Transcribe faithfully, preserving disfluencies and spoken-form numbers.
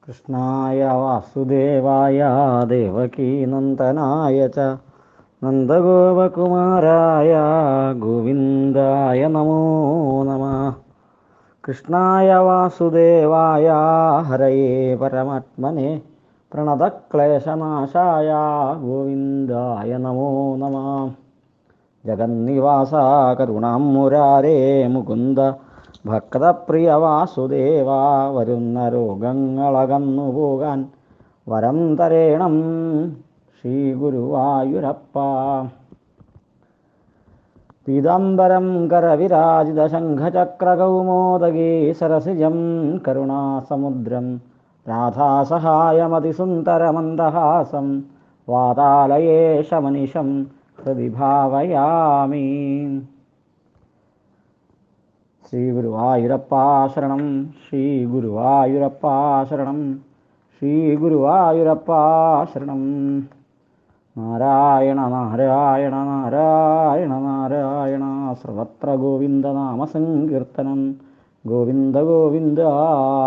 കൃഷ്ണായ വാസുദേവായ ദേവകീനന്ദനായ ച നന്ദഗോപകുമാരായ ഗോവിന്ദായ നമോ നമഃ. കൃഷ്ണായ വാസുദേവായ ഹരയേ പരമാത്മനെ പ്രണതക്ലേശനാശായ ഗോവിന്ദായ നമോ നമഃ. ജഗന്നിവാസ കരുണാം മുരാരേ മുകുന്ദ ഭക്തപ്രിയ വാസുദേവ, വരുന്ന രോഗങ്ങളകന്നു പോകാൻ വരം തരേണം ശ്രീ ഗുരുവായൂരപ്പ. പീതാംബരം കരവിരാജിത ശംഖചക്രകൗമോദഗീ സരസിജം കരുണാസമുദ്രം രാധാസഹായമതിസുന്ദരമന്ദഹാസം വാതാലയേശമനിശം ഹൃദി ഭാവയാമി. ശ്രീ ഗുരുവായൂരപ്പാ ശരണം, ശ്രീ ഗുരുവായൂരപ്പാ ശരണം, ശ്രീ ഗുരുവായൂരപ്പാ ശരണം. നാരായണ നാരായണ നാരായണ നാരായണ, സർവത്ര ഗോവിന്ദനാമസങ്കീർത്തനം. ഗോവിന്ദ ഗോവിന്ദ.